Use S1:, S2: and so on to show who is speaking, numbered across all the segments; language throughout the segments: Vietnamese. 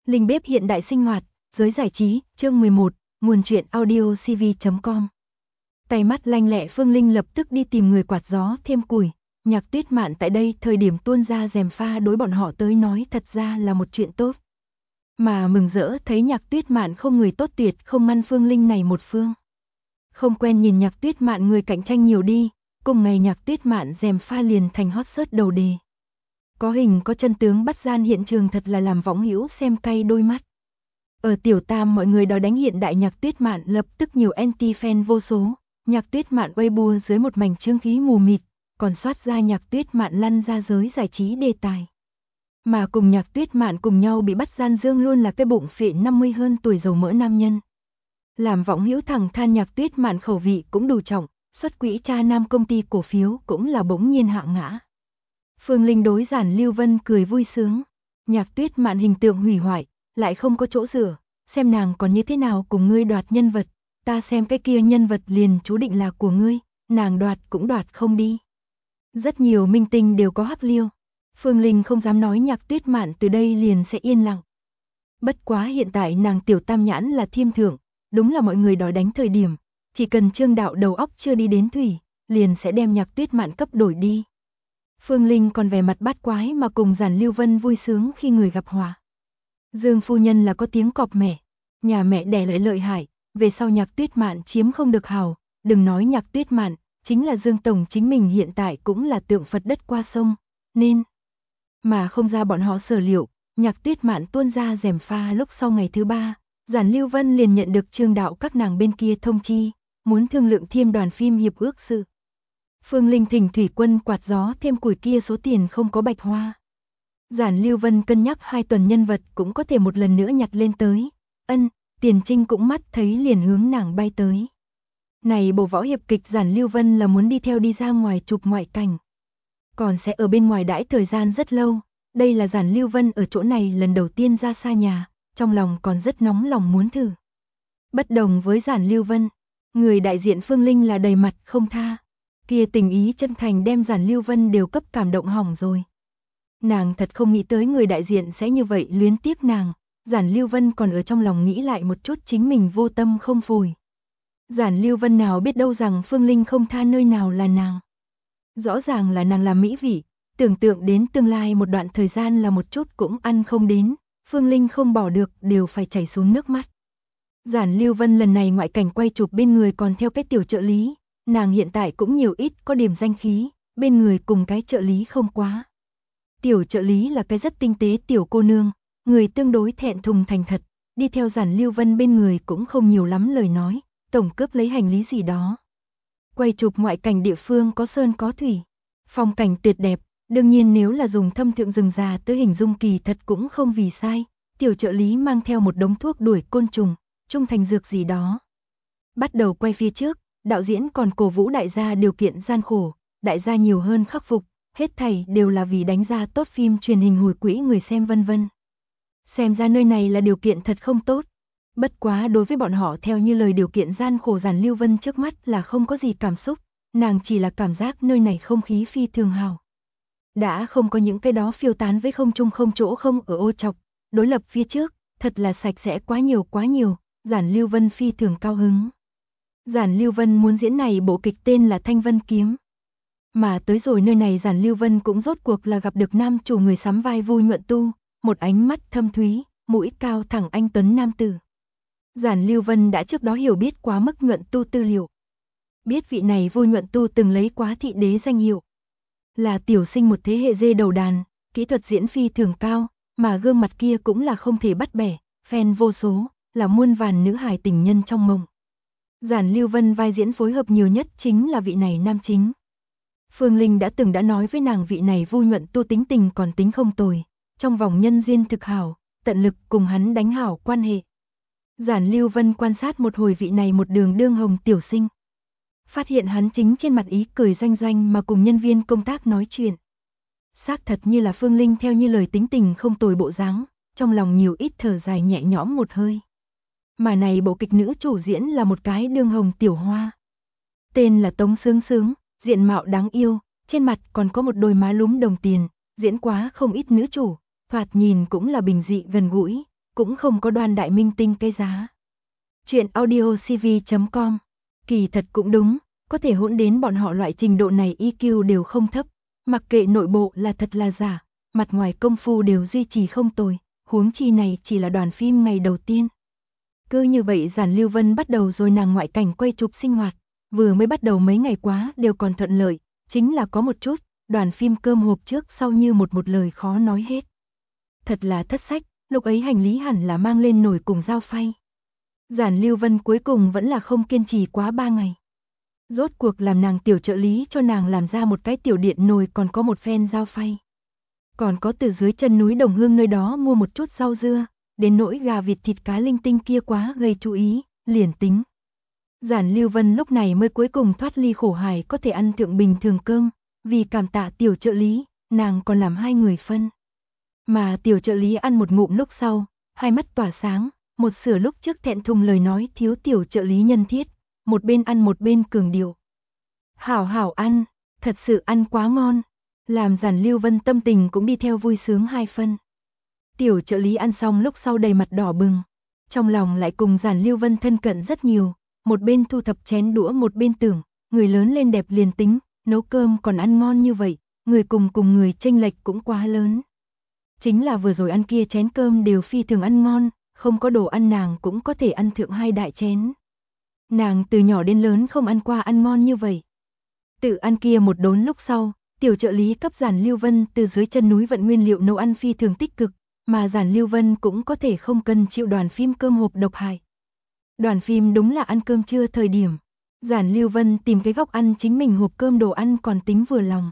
S1: Linh bếp hiện đại sinh hoạt, giới giải trí, chương 11, nguồn truyện audio cv.com. Tay mắt lanh lẹ Phương Linh lập tức đi tìm người quạt gió thêm củi. Nhạc Tuyết Mạn tại đây thời điểm tuôn ra rèm pha đối bọn họ tới nói thật ra là một chuyện tốt. Mà mừng rỡ thấy Nhạc Tuyết Mạn không người tốt tuyệt không ngăn Phương Linh này một phương. Không quen nhìn Nhạc Tuyết Mạn người cạnh tranh nhiều đi, cùng ngày Nhạc Tuyết Mạn rèm pha liền thành hot search đầu đề. Có hình có chân tướng bắt gian hiện trường thật là làm võng hữu xem cay đôi mắt. Ở Tiểu Tam mọi người đòi đánh hiện đại Nhạc Tuyết Mạn lập tức nhiều anti-fan vô số. Nhạc Tuyết Mạn Weibo dưới một mảnh chương khí mù mịt, còn soát ra Nhạc Tuyết Mạn lăn ra giới giải trí đề tài. Mà cùng Nhạc Tuyết Mạn cùng nhau bị bắt gian dương luôn là cái bụng phệ 50 hơn tuổi dầu mỡ nam nhân. Làm võng hữu thẳng than Nhạc Tuyết Mạn khẩu vị cũng đủ trọng, xuất quỹ cha nam công ty cổ phiếu cũng là bỗng nhiên hạ ngã. Phương Linh đối Giản Lưu Vân cười vui sướng. Nhạc Tuyết Mạn hình tượng hủy hoại, lại không có chỗ dựa, xem nàng còn như thế nào cùng ngươi đoạt nhân vật, ta xem cái kia nhân vật liền chú định là của ngươi, nàng đoạt cũng đoạt không đi. Rất nhiều minh tinh đều có hắc liêu. Phương Linh không dám nói Nhạc Tuyết Mạn từ đây liền sẽ yên lặng. Bất quá hiện tại nàng Tiểu Tam nhãn là thiêm thượng, đúng là mọi người đòi đánh thời điểm, chỉ cần Trương đạo đầu óc chưa đi đến thủy, liền sẽ đem Nhạc Tuyết Mạn cấp đổi đi. Phương Linh còn vẻ mặt bát quái mà cùng Giản Lưu Vân vui sướng khi người gặp hòa. Dương phu nhân là có tiếng cọp mẹ, nhà mẹ đẻ lại lợi hại, về sau Nhạc Tuyết Mạn chiếm không được hào, đừng nói Nhạc Tuyết Mạn, chính là Dương tổng chính mình hiện tại cũng là tượng Phật đất qua sông, nên mà không ra bọn họ sở liệu, Nhạc Tuyết Mạn tuôn ra rèm pha lúc sau ngày thứ 3, Giản Lưu Vân liền nhận được Trương đạo các nàng bên kia thông chi, muốn thương lượng thêm đoàn phim hiệp ước sự. Phương Linh thỉnh thủy quân quạt gió thêm củi kia số tiền không có bạch hoa. Giản Lưu Vân cân nhắc 2 tuần nhân vật cũng có thể một lần nữa nhặt lên tới. Tiền Trinh cũng mắt thấy liền hướng nàng bay tới. Này bộ võ hiệp kịch Giản Lưu Vân là muốn đi theo đi ra ngoài chụp ngoại cảnh. Còn sẽ ở bên ngoài đãi thời gian rất lâu. Đây là Giản Lưu Vân ở chỗ này lần đầu tiên ra xa nhà, trong lòng còn rất nóng lòng muốn thử. Bất đồng với Giản Lưu Vân, người đại diện Phương Linh là đầy mặt không tha. Kia tình ý chân thành đem Giản Lưu Vân đều cấp cảm động hỏng rồi. Nàng thật không nghĩ tới người đại diện sẽ như vậy luyến tiếc nàng, Giản Lưu Vân còn ở trong lòng nghĩ lại một chút chính mình vô tâm không phổi. Giản Lưu Vân nào biết đâu rằng Phương Linh không tha nơi nào là nàng. Rõ ràng là nàng làm mỹ vị, tưởng tượng đến tương lai một đoạn thời gian là một chút cũng ăn không đến, Phương Linh không bỏ được đều phải chảy xuống nước mắt. Giản Lưu Vân lần này ngoại cảnh quay chụp bên người còn theo cái tiểu trợ lý. Nàng hiện tại cũng nhiều ít có điểm danh khí, bên người cùng cái trợ lý không quá. Tiểu trợ lý là cái rất tinh tế tiểu cô nương, người tương đối thẹn thùng thành thật, đi theo Giản Lưu Vân bên người cũng không nhiều lắm lời nói, tổng cướp lấy hành lý gì đó. Quay chụp ngoại cảnh địa phương có sơn có thủy, phong cảnh tuyệt đẹp, đương nhiên nếu là dùng thâm thượng rừng già tới hình dung kỳ thật cũng không vì sai, tiểu trợ lý mang theo một đống thuốc đuổi côn trùng, trung thành dược gì đó. Bắt đầu quay phía trước, đạo diễn còn cổ vũ đại gia điều kiện gian khổ, đại gia nhiều hơn khắc phục, hết thảy đều là vì đánh ra tốt phim truyền hình hồi quỹ người xem vân vân. Xem ra nơi này là điều kiện thật không tốt. Bất quá đối với bọn họ theo như lời điều kiện gian khổ Giản Lưu Vân trước mắt là không có gì cảm xúc, nàng chỉ là cảm giác nơi này không khí phi thường hào. Đã không có những cái đó phiêu tán với không trung không chỗ không ở ô trọc, đối lập phía trước, thật là sạch sẽ quá nhiều, Giản Lưu Vân phi thường cao hứng. Giản Lưu Vân muốn diễn này bộ kịch tên là Thanh Vân Kiếm. Mà tới rồi nơi này Giản Lưu Vân cũng rốt cuộc là gặp được nam chủ người sắm vai Vu Nhuận Tu, một ánh mắt thâm thúy, mũi cao thẳng anh tuấn nam tử. Giản Lưu Vân đã trước đó hiểu biết quá mức Nhuận Tu tư liệu. Biết vị này Vu Nhuận Tu từng lấy quá thị đế danh hiệu. Là tiểu sinh một thế hệ dê đầu đàn, kỹ thuật diễn phi thường cao, mà gương mặt kia cũng là không thể bắt bẻ, fan vô số, là muôn vàn nữ hài tình nhân trong mộng. Giản Lưu Vân vai diễn phối hợp nhiều nhất chính là vị này nam chính. Phương Linh đã nói với nàng vị này Vu Nhuận Tu tính tình còn tính không tồi, trong vòng nhân duyên thực hảo, tận lực cùng hắn đánh hảo quan hệ. Giản Lưu Vân quan sát một hồi vị này một đường đương hồng tiểu sinh. Phát hiện hắn chính trên mặt ý cười doanh doanh mà cùng nhân viên công tác nói chuyện. Xác thật như là Phương Linh theo như lời tính tình không tồi bộ dáng, trong lòng nhiều ít thở dài nhẹ nhõm một hơi. Mà này bộ kịch nữ chủ diễn là một cái đương hồng tiểu hoa. Tên là Tống Sướng Sướng, diện mạo đáng yêu, trên mặt còn có một đôi má lúm đồng tiền, diễn quá không ít nữ chủ, thoạt nhìn cũng là bình dị gần gũi, cũng không có Đoan đại minh tinh cái giá. Chuyện audiocv.com. Kỳ thật cũng đúng, có thể hỗn đến bọn họ loại trình độ này EQ đều không thấp, mặc kệ nội bộ là thật là giả, mặt ngoài công phu đều duy trì không tồi, huống chi này chỉ là đoàn phim ngày đầu tiên. Cứ như vậy Giản Lưu Vân bắt đầu rồi nàng ngoại cảnh quay chụp sinh hoạt, vừa mới bắt đầu mấy ngày quá đều còn thuận lợi, chính là có một chút, đoàn phim cơm hộp trước sau như một lời khó nói hết. Thật là thất sách, lúc ấy hành lý hẳn là mang lên nồi cùng dao phay. Giản Lưu Vân cuối cùng vẫn là không kiên trì quá 3 ngày. Rốt cuộc làm nàng tiểu trợ lý cho nàng làm ra một cái tiểu điện nồi còn có một phen dao phay. Còn có từ dưới chân núi Đồng Hương nơi đó mua một chút rau dưa, đến nỗi gà vịt thịt cá linh tinh kia quá gây chú ý, liền tính. Giản Lưu Vân lúc này mới cuối cùng thoát ly khổ hải có thể ăn thượng bình thường cơm, vì cảm tạ tiểu trợ lý, nàng còn làm 2 người phân. Mà tiểu trợ lý ăn một ngụm lúc sau, hai mắt tỏa sáng, một sửa lúc trước thẹn thùng lời nói thiếu tiểu trợ lý nhân thiết, một bên ăn một bên cường điệu. Hảo hảo ăn, thật sự ăn quá ngon, làm Giản Lưu Vân tâm tình cũng đi theo vui sướng 2 phân. Tiểu trợ lý ăn xong lúc sau đầy mặt đỏ bừng, trong lòng lại cùng Giản Lưu Vân thân cận rất nhiều, một bên thu thập chén đũa một bên tưởng, người lớn lên đẹp liền tính, nấu cơm còn ăn ngon như vậy, người cùng người chênh lệch cũng quá lớn. Chính là vừa rồi ăn kia chén cơm đều phi thường ăn ngon, không có đồ ăn nàng cũng có thể ăn thượng 2 đại chén. Nàng từ nhỏ đến lớn không ăn qua ăn ngon như vậy. Tự ăn kia một đốn lúc sau, tiểu trợ lý cấp Giản Lưu Vân từ dưới chân núi vận nguyên liệu nấu ăn phi thường tích cực, mà Giản Lưu Vân cũng có thể không cần chịu đoàn phim cơm hộp độc hại. Đoàn phim đúng là ăn cơm trưa thời điểm. Giản Lưu Vân tìm cái góc ăn chính mình hộp cơm đồ ăn còn tính vừa lòng.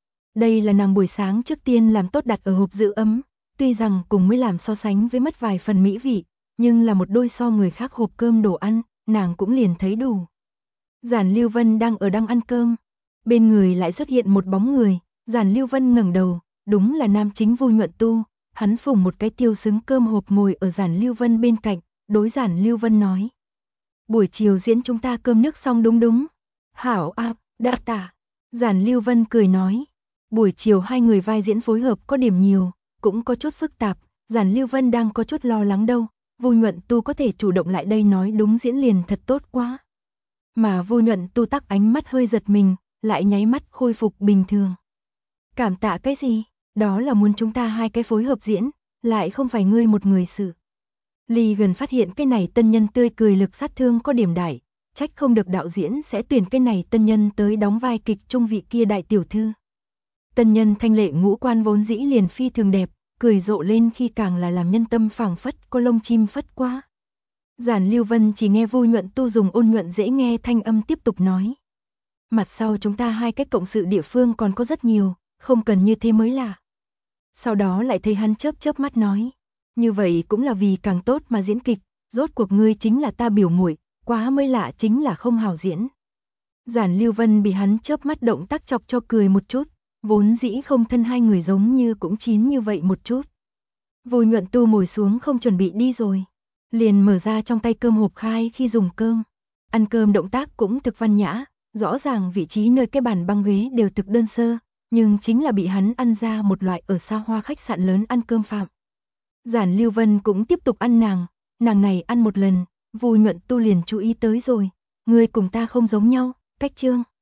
S1: Đây là nàng buổi sáng trước tiên làm tốt đặt ở hộp giữ ấm, tuy rằng cùng mới làm so sánh với mất vài phần mỹ vị, nhưng là một đôi so người khác hộp cơm đồ ăn, nàng cũng liền thấy đủ. Giản Lưu Vân đang ăn cơm, bên người lại xuất hiện một bóng người, Giản Lưu Vân ngẩng đầu, đúng là nam chính Vu Nhuận Tu, hắn phủng một cái tiêu xứng cơm hộp ngồi ở Giản Lưu Vân bên cạnh, đối Giản Lưu Vân nói. Buổi chiều diễn chúng ta cơm nước xong đúng. Hảo a, đa tạ. Giản Lưu Vân cười nói. Buổi chiều 2 người vai diễn phối hợp có điểm nhiều, cũng có chút phức tạp, Giản Lưu Vân đang có chút lo lắng đâu, Vu Nhuận Tu có thể chủ động lại đây nói đúng diễn liền thật tốt quá. Mà Vu Nhuận Tu tắc ánh mắt hơi giật mình, lại nháy mắt khôi phục bình thường. Cảm tạ cái gì? Đó là muốn chúng ta 2 cái phối hợp diễn, lại không phải ngươi một người xử. Ly gần phát hiện cái này tân nhân tươi cười lực sát thương có điểm đại, trách không được đạo diễn sẽ tuyển cái này tân nhân tới đóng vai kịch trung vị kia đại tiểu thư. Tân nhân thanh lệ ngũ quan vốn dĩ liền phi thường đẹp, cười rộ lên khi càng là làm nhân tâm phảng phất có lông chim phất quá. Giản Lưu Vân chỉ nghe Vu Nhuận Tu dùng ôn nhuận dễ nghe thanh âm tiếp tục nói. Mặt sau chúng ta 2 cái cộng sự địa phương còn có rất nhiều, không cần như thế mới lạ. Sau đó lại thấy hắn chớp chớp mắt nói. Như vậy cũng là vì càng tốt mà diễn kịch, rốt cuộc ngươi chính là ta biểu muội, quá mới lạ chính là không hảo diễn. Giản Lưu Vân bị hắn chớp mắt động tác chọc cho cười một chút, vốn dĩ không thân 2 người giống như cũng chín như vậy một chút. Vu Nhuận Tu ngồi xuống không chuẩn bị đi rồi, liền mở ra trong tay cơm hộp khai khi dùng cơm. Ăn cơm động tác cũng thực văn nhã, rõ ràng vị trí nơi cái bàn băng ghế đều thực đơn sơ, nhưng chính là bị hắn ăn ra một loại ở xa hoa khách sạn lớn ăn cơm phạm. Giản Lưu Vân cũng tiếp tục ăn nàng này ăn một lần, Vu Nhuận Tu liền chú ý tới rồi, người cùng ta không giống nhau, cách trương.